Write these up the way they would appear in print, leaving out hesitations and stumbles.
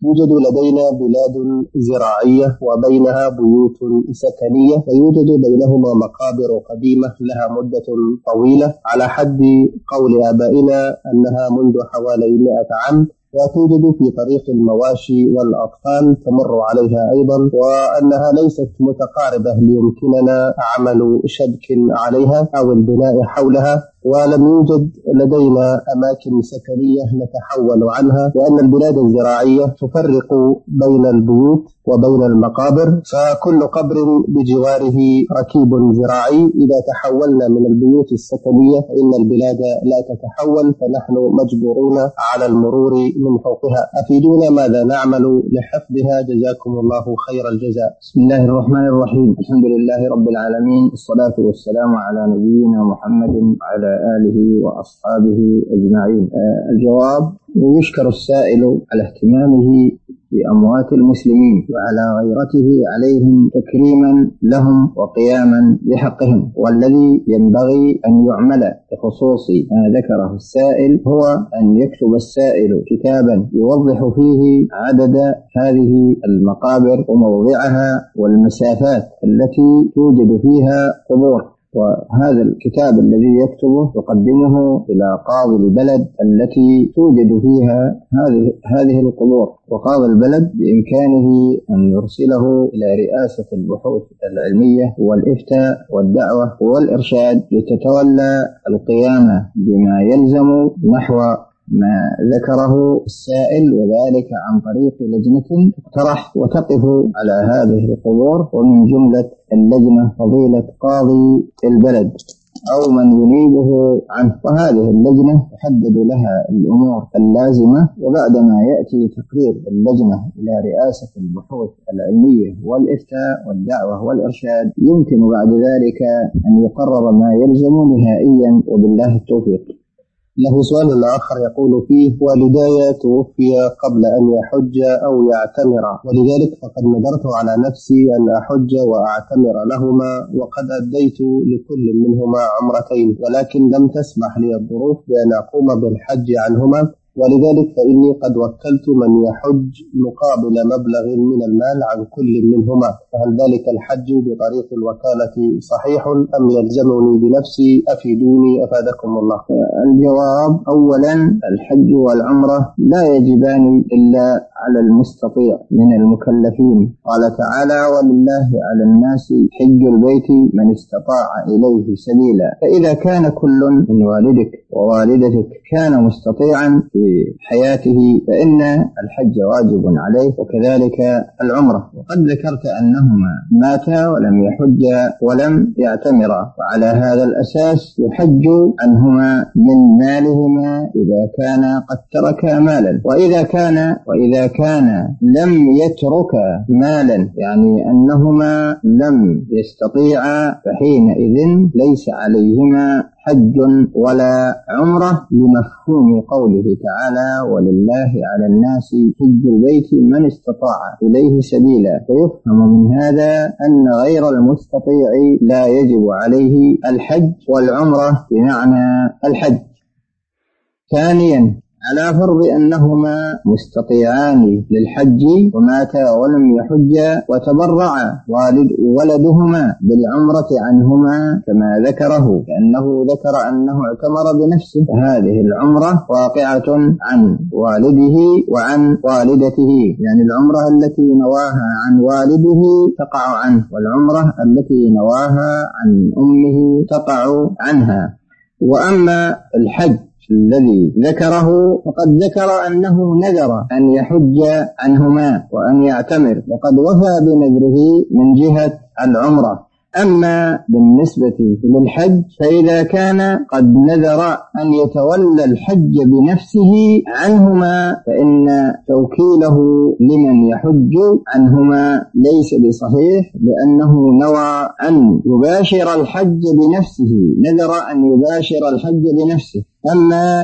يوجد لدينا بلاد زراعية وبينها بيوت سكنية، ويوجد بينهما مقابر قديمة لها مدة طويلة على حد قول آبائنا أنها منذ حوالي 100 عام، وتوجد في طريق المواشي والأطفال تمر عليها أيضا، وأنها ليست متقاربة ليمكننا عمل شبك عليها أو البناء حولها، ولم يوجد لدينا أماكن سكنية نتحول عنها، لأن البلاد الزراعية تفرق بين البيوت وبين المقابر، فكل قبر بجواره ركيب زراعي. إذا تحولنا من البيوت السكنية فإن البلاد لا تتحول، فنحن مجبورون على المرور من فوقها. أفيدونا ماذا نعمل لحفظها، جزاكم الله خير الجزاء. بسم الله الرحمن الرحيم. الحمد لله رب العالمين، الصلاة والسلام على نبينا محمد وعلى آله وأصحابه أجمعين. الجواب: يشكر السائل على اهتمامه بأموات المسلمين وعلى غيرته عليهم تكريما لهم وقياما بحقهم، والذي ينبغي أن يعمل بخصوص ما ذكره السائل هو أن يكتب السائل كتابا يوضح فيه عدد هذه المقابر وموضعها والمسافات التي توجد فيها قبور، وهذا الكتاب الذي يكتبه يقدمه إلى قاضي البلد التي توجد فيها هذه القبور، وقاضي البلد بإمكانه أن يرسله إلى رئاسة البحوث العلمية والإفتاء والدعوة والإرشاد لتتولى القيام بما يلزم نحو ما ذكره السائل، وذلك عن طريق لجنة تقترح وتقف على هذه القبور، ومن جملة اللجنة فضيلة قاضي البلد أو من ينيبه عنه، وهذه اللجنة تحدد لها الأمور اللازمة، وبعدما يأتي تقرير اللجنة إلى رئاسة البحوث العلمية والإفتاء والدعوة والإرشاد يمكن بعد ذلك أن يقرر ما يلزم نهائيا، وبالله التوفيق. له سؤال آخر يقول فيه: والداي توفي قبل أن يحج أو يعتمر، ولذلك فقد نذرت على نفسي أن أحج وأعتمر لهما، وقد أديت لكل منهما عمرتين، ولكن لم تسمح لي الظروف بأن أقوم بالحج عنهما، ولذلك فإني قد وكلت من يحج مقابل مبلغ من المال عن كل منهما، فهل ذلك الحج بطريق الوكالة صحيح أم يلزمني بنفسي؟ أفيدوني أفادكم الله. الجواب: أولا، الحج والعمرة لا يجبان إلا على المستطيع من المكلفين. قال تعالى: ولله على الناس حج البيت من استطاع إليه سبيلا. فإذا كان كل من والدك ووالدتك كان مستطيعا في حياته فإن الحج واجب عليه، وكذلك العمرة. وقد ذكرت أنهما ماتا ولم يحج ولم يعتمرا، وعلى هذا الأساس يحج عنهما من مالهما إذا كان قد ترك مالا، وإذا كان لم يترك مالا، يعني أنهما لم يستطيعا، فحينئذ ليس عليهما حج ولا عمرة، لمفهوم قوله تعالى: ولله على الناس حج البيت من استطاع إليه سبيلا. فيفهم من هذا أن غير المستطيع لا يجب عليه الحج والعمرة بمعنى الحج. ثانيا، على فرض أنهما مستطيعان للحج وماتا ولم يحج وتبرع ولدهما بالعمرة عنهما كما ذكره، لأنه ذكر أنه اعتمر بنفسه، فهذه العمرة واقعة عن والده وعن والدته، يعني العمرة التي نواها عن والده تقع عنه، والعمرة التي نواها عن أمه تقع عنها. وأما الحج الذي ذكره فقد ذكر أنه نذر أن يحج عنهما وأن يعتمر، وقد وفى بنذره من جهة العمرة. أما بالنسبة للحج فإذا كان قد نذر أن يتولى الحج بنفسه عنهما فإن توكيله لمن يحج عنهما ليس بصحيح، لأنه نوى أن يباشر الحج بنفسه، نذر أن يباشر الحج بنفسه. أما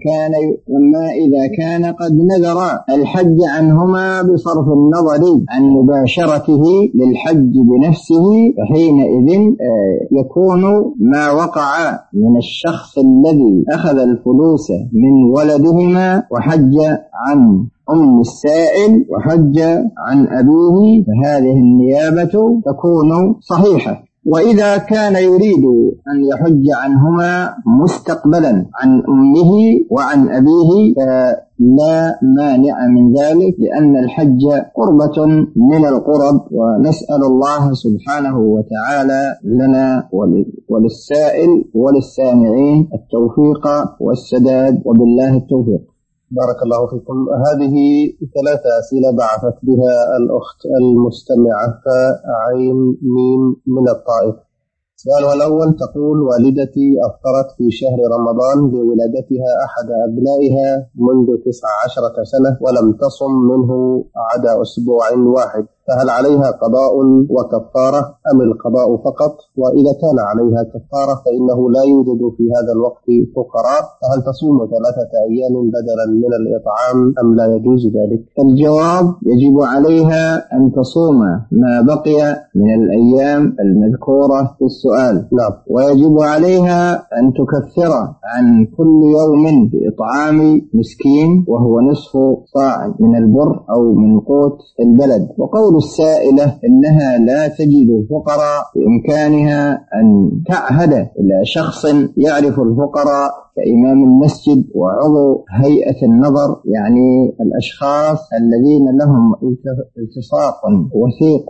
إذا كان قد نذر الحج عنهما بصرف النظر عن مباشرته للحج بنفسه، فحينئذ يكون ما وقع من الشخص الذي أخذ الفلوس من ولدهما وحج عن أم السائل وحج عن أبيه فهذه النيابة تكون صحيحة. وإذا كان يريد أن يحج عنهما مستقبلا عن أمه وعن أبيه فلا مانع من ذلك، لأن الحج قربة من القرب، ونسأل الله سبحانه وتعالى لنا وللسائل وللسامعين التوفيق والسداد، وبالله التوفيق. بارك الله فيكم. هذه 3 أسئلة بعثت بها الأخت المستمعة فعين ميم من الطائف. سؤالها الأول تقول: والدتي أفطرت في شهر رمضان لولادتها أحد أبنائها منذ 19 سنة ولم تصم منه عدا أسبوع واحد، فهل عليها قضاء وكفارة أم القضاء فقط؟ وإذا كان عليها كفارة فإنه لا يوجد في هذا الوقت فقراء، فهل تصوم 3 أيام بدلا من الإطعام أم لا يجوز ذلك؟ الجواب: يجب عليها أن تصوم ما بقي من الأيام المذكورة في السؤال. نعم. ويجب عليها أن تكفر عن كل يوم بإطعام مسكين وهو نصف صاع من البر أو من قوت البلد. وقول السائلة إنها لا تجد فقراء، بإمكانها أن تعهد إلى شخص يعرف الفقراء كإمام المسجد وعضو هيئة النظر، يعني الأشخاص الذين لهم التصاق وثيق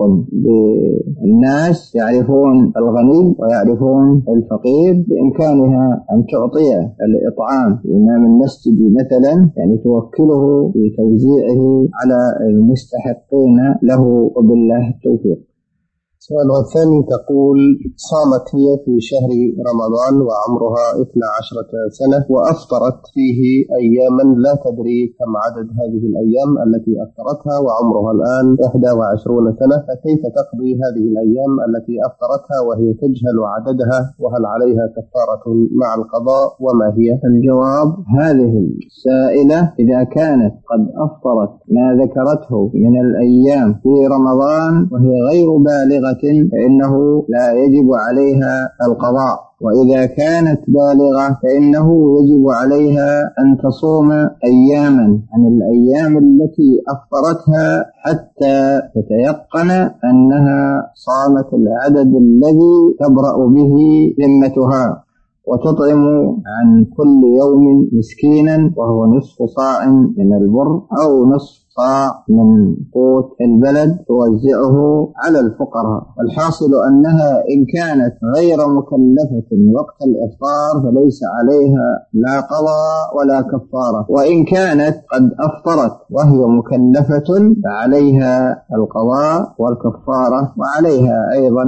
بالناس، يعرفون الغني ويعرفون الفقير، بإمكانها أن تعطي الإطعام إمام المسجد مثلا، يعني توكله بتوزيعه على المستحقين له، وبالله التوفيق. سؤالها الثاني تقول: صامت هي في شهر رمضان وعمرها 12 سنة وأفطرت فيه أياما لا تدري كم عدد هذه الأيام التي أفطرتها، وعمرها الآن 21 سنة، فكيف تقضي هذه الأيام التي أفطرتها وهي تجهل عددها؟ وهل عليها كفارة مع القضاء وما هي؟ الجواب: هذه السائلة إذا كانت قد أفطرت ما ذكرته من الأيام في رمضان وهي غير بالغة فإنه لا يجب عليها القضاء، وإذا كانت بالغة فإنه يجب عليها أن تصوم أياما عن الأيام التي أفطرتها حتى تتيقن أنها صامت العدد الذي تبرأ به ذمتها، وتطعم عن كل يوم مسكينا وهو نصف صاع من البر أو نصف صاع من قوت البلد توزعه على الفقراء. الحاصل أنها إن كانت غير مكلفة وقت الإفطار فليس عليها لا قضاء ولا كفارة، وإن كانت قد أفطرت وهي مكلفة فعليها القضاء والكفارة، وعليها أيضا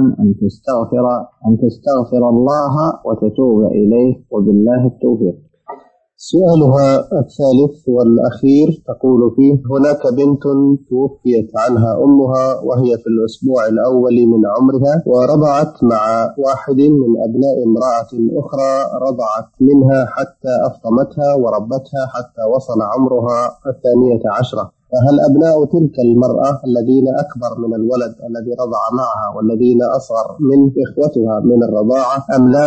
أن تستغفر الله وتتوب إليه، وبالله التوفيق. سؤالها الثالث والأخير تقول فيه: هناك بنت توفيت عنها أمها وهي في الأسبوع الأول من عمرها، ورضعت مع واحد من أبناء امرأة أخرى رضعت منها حتى أفطمتها وربتها حتى وصل عمرها 12، فهل أبناء تلك المرأة الذين أكبر من الولد الذي رضع معها والذين أصغر من إخوتها من الرضاعة أم لا؟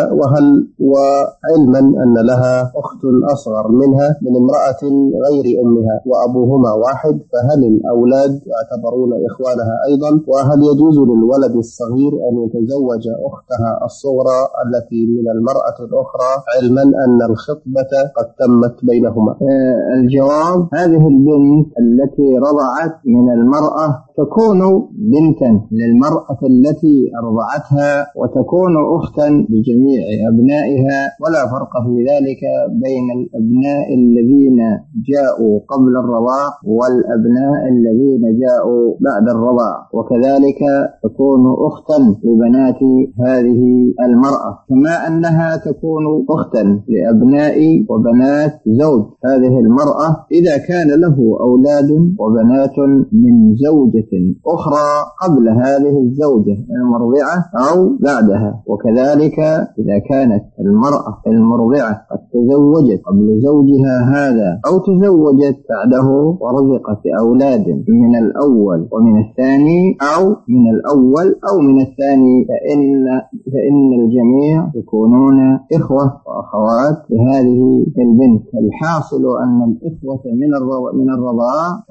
وعلما أن لها أخت أصغر منها من امرأة غير أمها وأبوهما واحد، فهل الأولاد يعتبرون إخوانها أيضا؟ وهل يجوز للولد الصغير أن يتزوج أختها الصغرى التي من المرأة الأخرى علما أن الخطبة قد تمت بينهما؟ الجواب: هذه البنت التي رضعت من المرأة تكون بنتا للمرأة التي أرضعتها، وتكون أختا لجميع أبنائها، ولا فرق في ذلك بين الأبناء الذين جاءوا قبل الرضاع والأبناء الذين جاءوا بعد الرضاع، وكذلك تكون أختا لبنات هذه المرأة، كما أنها تكون أختا لأبناء وبنات زوج هذه المرأة إذا كان له أولاد وبنات من زوجة أخرى قبل هذه الزوجة المرضعة أو بعدها، وكذلك إذا كانت المرأة المرضعة قد تزوجت قبل زوجها هذا أو تزوجت بعده ورزقت أولاد من الأول ومن الثاني أو من الأول أو من الثاني، فإن الجميع يكونون إخوة وأخوات لهذه البنت. الحاصل أن الإخوة من الرضاعة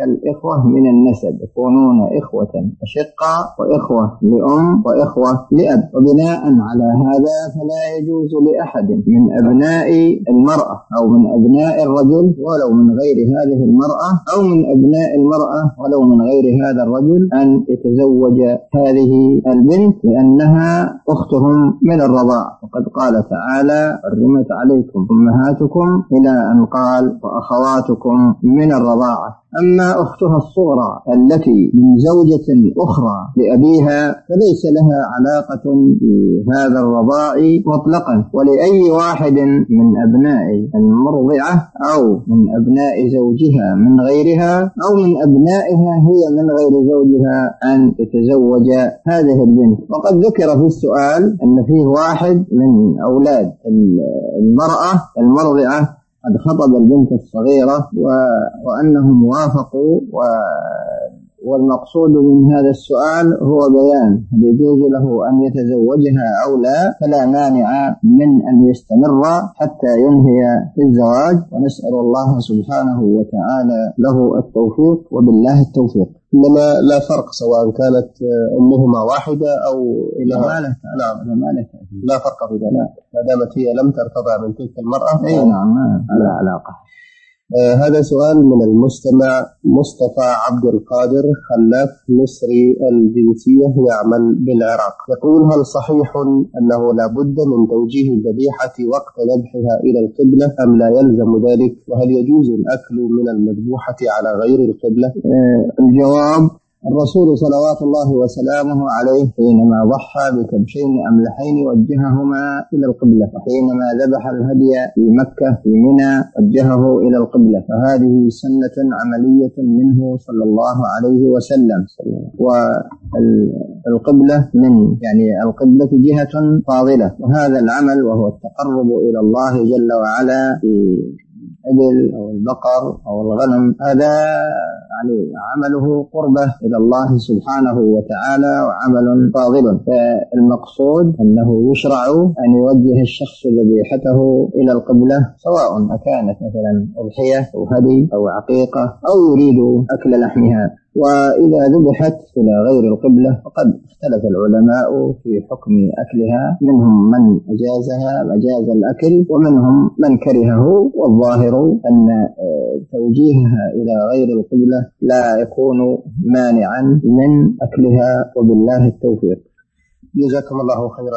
كالإخوة من النسب، يكونون إخوة أشقاء وإخوة لأم وإخوة لأب. وبناء على هذا فلا يجوز لأحد من أبناء المرأة أو من أبناء الرجل ولو من غير هذه المرأة أو من أبناء المرأة ولو من غير هذا الرجل أن يتزوج هذه البنت لأنها أختهم من الرضاعة. وقد قال تعالى: حرمت عليكم أمهاتكم إلى أن قال: وأخواتكم من الرضاعة. أما أختها الصغرى التي من زوجة أخرى لأبيها فليس لها علاقة بهذا الرضاع مطلقا، ولأي واحد من أبناء المرضعة أو من أبناء زوجها من غيرها أو من أبنائها هي من غير زوجها أن يتزوج هذه البنت. وقد ذكر في السؤال أن فيه واحد من أولاد المرأة المرضعة قد خطب البنت الصغيرة وأنهم وافقوا، والمقصود من هذا السؤال هو بيان هل يجوز له أن يتزوجها أو لا، فلا مانع من أن يستمر حتى ينهي الزواج، ونسأل الله سبحانه وتعالى له التوفيق، وبالله التوفيق. إنما لا فرق سواء كانت أمهما واحدة أو لا فرق في ذلك ما دامت هي لم ترتضع من تلك المرأة. أي نعم، ما لا علاقة. هذا سؤال من المستمع مصطفى عبد القادر خلاف مصري الجنسية يعمل بالعراق، يقول: هل صحيح أنه لا بد من توجيه الذبيحة وقت ذبحها إلى القبلة أم لا يلزم ذلك؟ وهل يجوز الأكل من المذبوحة على غير القبلة؟ الجواب: الرسول صلوات الله وسلامه عليه حينما ضحى بكبشين أملحين وجههما إلى القبلة، وحينما ذبح الهدي في مكة في منى وجهه إلى القبلة، فهذه سنة عملية منه صلى الله عليه وسلم. والقبلة القبلة جهة فاضلة، وهذا العمل وهو التقرب إلى الله جل وعلا في الإبل أو البقر أو الغنم، هذا عمله قربة إلى الله سبحانه وتعالى وعمل فاضل. فالمقصود أنه يشرع أن يوجه الشخص ذبيحته إلى القبلة، سواء أكانت مثلا أضحية أو هدي أو عقيقة أو يريد أكل لحمها. وإذا ذبحت إلى غير القبلة فقد اختلف العلماء في حكم أكلها، منهم من أجاز الأكل ومنهم من كرهه، والظاهر أن توجيهها إلى غير القبلة لا يكون مانعا من أكلها، وبالله التوفيق. جزاكم الله خيرا.